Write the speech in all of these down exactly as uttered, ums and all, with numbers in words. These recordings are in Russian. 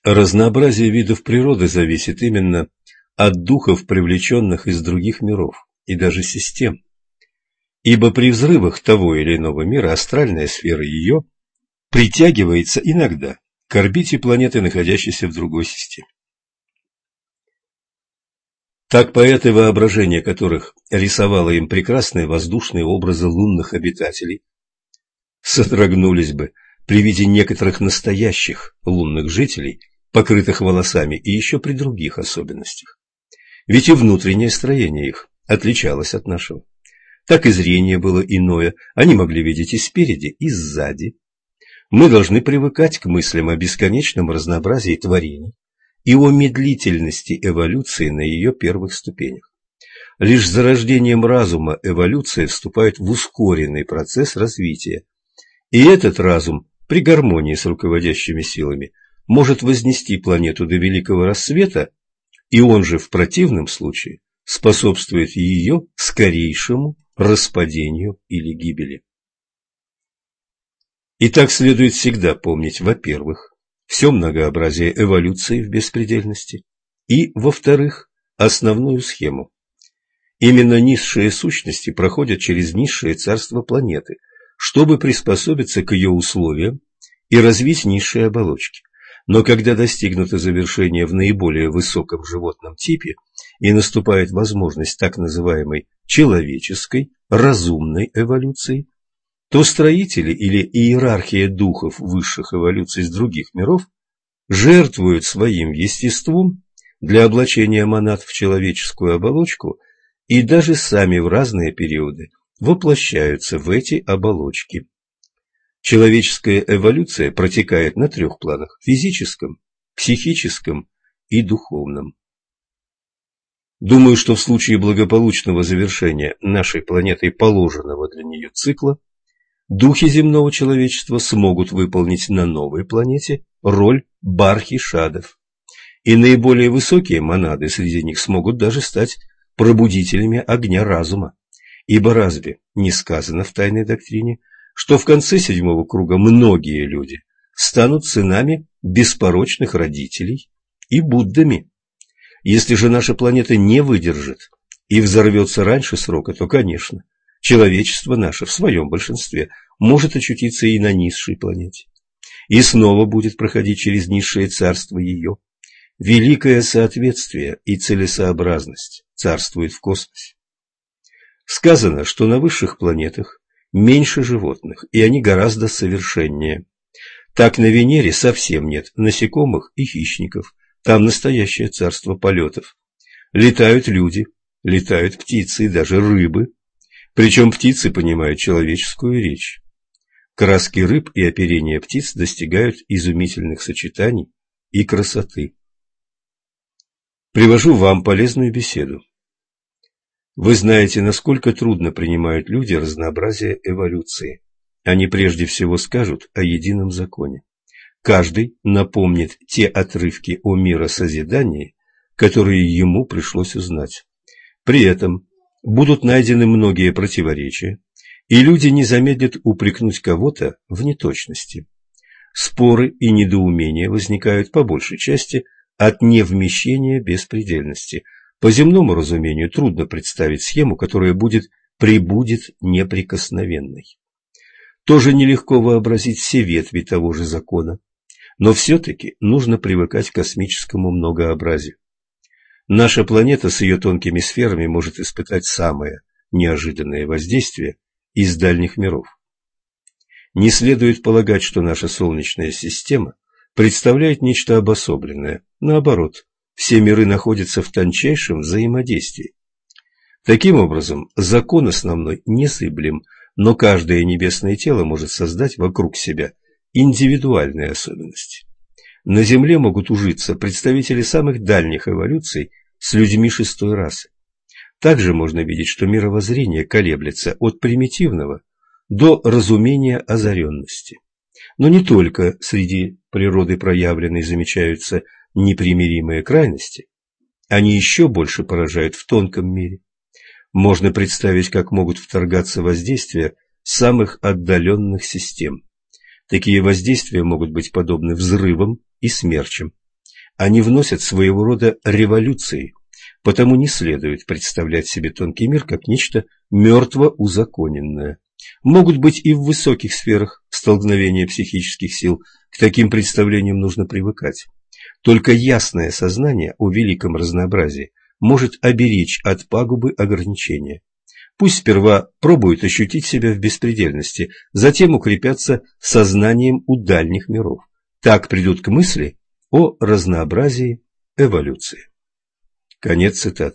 Разнообразие видов природы зависит именно от духов, привлеченных из других миров и даже систем. Ибо при взрывах того или иного мира астральная сфера ее притягивается иногда к орбите планеты, находящейся в другой системе. Так поэты, воображения которых рисовало им прекрасные воздушные образы лунных обитателей, содрогнулись бы при виде некоторых настоящих лунных жителей, покрытых волосами, и еще при других особенностях. Ведь и внутреннее строение их отличалось от нашего. Так и зрение было иное, они могли видеть и спереди, и сзади. Мы должны привыкать к мыслям о бесконечном разнообразии творений и о медлительности эволюции на ее первых ступенях. Лишь с зарождением разума эволюция вступает в ускоренный процесс развития, и этот разум при гармонии с руководящими силами может вознести планету до великого рассвета, и он же в противном случае способствует ее скорейшему распадению или гибели. Итак, следует всегда помнить, во-первых, все многообразие эволюции в беспредельности, и, во-вторых, основную схему. Именно низшие сущности проходят через низшее царство планеты, чтобы приспособиться к ее условиям и развить низшие оболочки. Но когда достигнуто завершение в наиболее высоком животном типе и наступает возможность так называемой человеческой, разумной эволюции, то строители или иерархия духов высших эволюций с других миров жертвуют своим естеством для облачения монад в человеческую оболочку и даже сами в разные периоды воплощаются в эти оболочки. Человеческая эволюция протекает на трех планах – физическом, психическом и духовном. Думаю, что в случае благополучного завершения нашей планетой положенного для нее цикла, духи земного человечества смогут выполнить на новой планете роль бархи-шадов, и наиболее высокие монады среди них смогут даже стать пробудителями огня разума, ибо разве не сказано в тайной доктрине, что в конце седьмого круга многие люди станут сынами беспорочных родителей и Буддами? Если же наша планета не выдержит и взорвется раньше срока, то, конечно, человечество наше в своем большинстве может очутиться и на низшей планете, и снова будет проходить через низшее царство ее. Великое соответствие и целесообразность царствует в космосе. Сказано, что на высших планетах меньше животных, и они гораздо совершеннее. Так на Венере совсем нет насекомых и хищников, там настоящее царство полетов. Летают люди, летают птицы и даже рыбы, причем птицы понимают человеческую речь. Краски рыб и оперение птиц достигают изумительных сочетаний и красоты. Привожу вам полезную беседу. Вы знаете, насколько трудно принимают люди разнообразие эволюции. Они прежде всего скажут о едином законе. Каждый напомнит те отрывки о миросозидании, которые ему пришлось узнать. При этом будут найдены многие противоречия, и люди не замедлят упрекнуть кого-то в неточности. Споры и недоумения возникают по большей части от невмещения беспредельности. По земному разумению трудно представить схему, которая будет пребудет неприкосновенной. Тоже нелегко вообразить все ветви того же закона, но все-таки нужно привыкать к космическому многообразию. Наша планета с ее тонкими сферами может испытать самое неожиданное воздействие из дальних миров. Не следует полагать, что наша Солнечная система представляет нечто обособленное. Наоборот, все миры находятся в тончайшем взаимодействии. Таким образом, закон основной незыблем, но каждое небесное тело может создать вокруг себя индивидуальные особенности. На Земле могут ужиться представители самых дальних эволюций с людьми шестой расы. Также можно видеть, что мировоззрение колеблется от примитивного до разумения озаренности. Но не только среди природы проявленной замечаются непримиримые крайности, они еще больше поражают в тонком мире. Можно представить, как могут вторгаться воздействия самых отдаленных систем. Такие воздействия могут быть подобны взрывам и смерчам, Они вносят своего рода революции, потому не следует представлять себе тонкий мир как нечто мертво узаконенное. Могут быть и в высоких сферах столкновения психических сил, к таким представлениям нужно привыкать. Только ясное сознание о великом разнообразии может оберечь от пагубы ограничения. Пусть сперва пробуют ощутить себя в беспредельности, затем укрепятся сознанием у дальних миров. Так придут к мысли о разнообразии эволюции. Конец цитаты.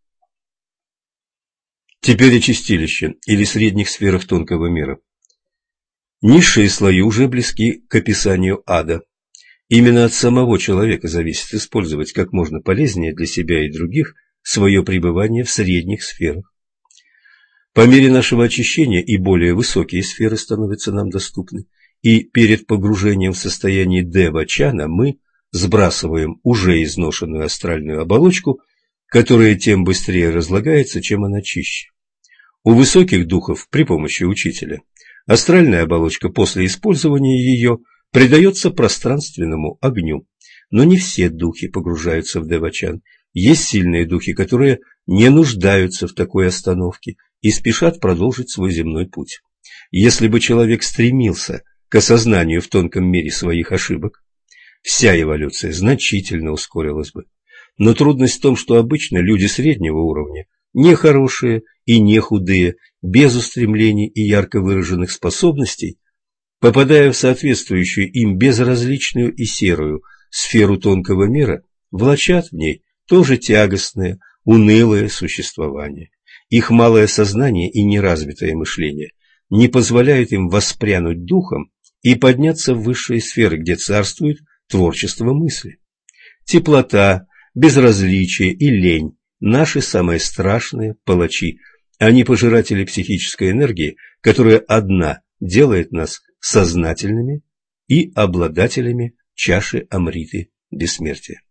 Теперь о чистилище или средних сферах тонкого мира. Низшие слои уже близки к описанию ада. Именно от самого человека зависит использовать как можно полезнее для себя и других свое пребывание в средних сферах. По мере нашего очищения и более высокие сферы становятся нам доступны, и перед погружением в состояние дева-чана мы сбрасываем уже изношенную астральную оболочку, которая тем быстрее разлагается, чем она чище. У высоких духов при помощи учителя астральная оболочка после использования ее предается пространственному огню, но не все духи погружаются в девачан. Есть сильные духи, которые не нуждаются в такой остановке и спешат продолжить свой земной путь. Если бы человек стремился к осознанию в тонком мире своих ошибок, вся эволюция значительно ускорилась бы. Но трудность в том, что обычно люди среднего уровня, не хорошие и не худые, без устремлений и ярко выраженных способностей, попадая в соответствующую им безразличную и серую сферу тонкого мира, влачат в ней тоже тягостное, унылое существование. Их малое сознание и неразвитое мышление не позволяют им воспрянуть духом и подняться в высшие сферы, где царствует творчество мысли. Теплота, безразличие и лень – наши самые страшные палачи. Они пожиратели психической энергии, которая одна делает нас сознательными и обладателями чаши Амриты бессмертия.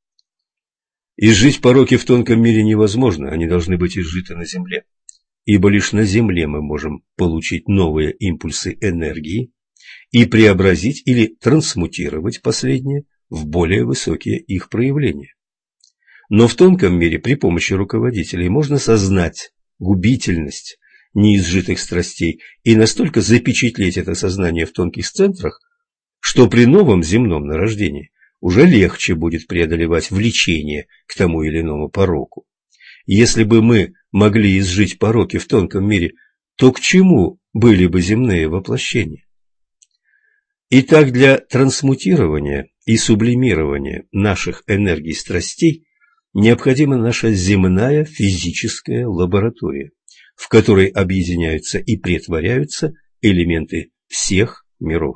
Изжить пороки в тонком мире невозможно, они должны быть изжиты на земле, ибо лишь на земле мы можем получить новые импульсы энергии и преобразить или трансмутировать последние в более высокие их проявления. Но в тонком мире при помощи руководителей можно сознать губительность неизжитых страстей и настолько запечатлеть это сознание в тонких центрах, что при новом земном нарождении уже легче будет преодолевать влечение к тому или иному пороку. Если бы мы могли изжить пороки в тонком мире, то к чему были бы земные воплощения? Итак, для трансмутирования и сублимирования наших энергий страстей необходима наша земная физическая лаборатория, в которой объединяются и претворяются элементы всех миров.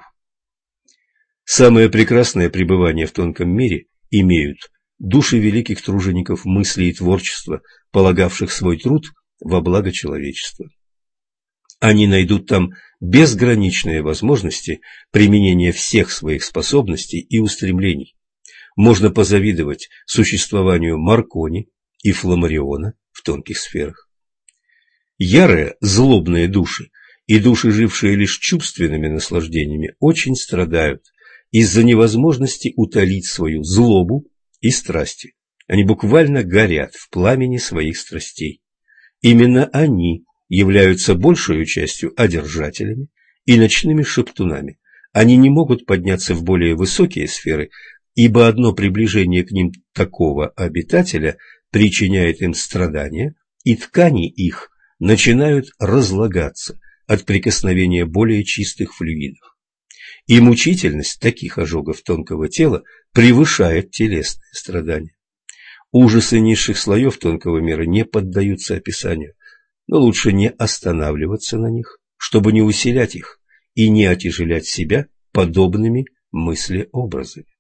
Самое прекрасное пребывание в тонком мире имеют души великих тружеников мысли и творчества, полагавших свой труд во благо человечества. Они найдут там безграничные возможности применения всех своих способностей и устремлений. Можно позавидовать существованию Маркони и Фламариона в тонких сферах. Ярые, злобные души и души, жившие лишь чувственными наслаждениями, очень страдают из-за невозможности утолить свою злобу и страсти. Они буквально горят в пламени своих страстей. Именно они являются большей частью одержателями и ночными шептунами. Они не могут подняться в более высокие сферы, ибо одно приближение к ним такого обитателя причиняет им страдания, и ткани их начинают разлагаться от прикосновения более чистых флюидов. И мучительность таких ожогов тонкого тела превышает телесные страдания. Ужасы низших слоев тонкого мира не поддаются описанию, но лучше не останавливаться на них, чтобы не усилять их и не отяжелять себя подобными мыслеобразами.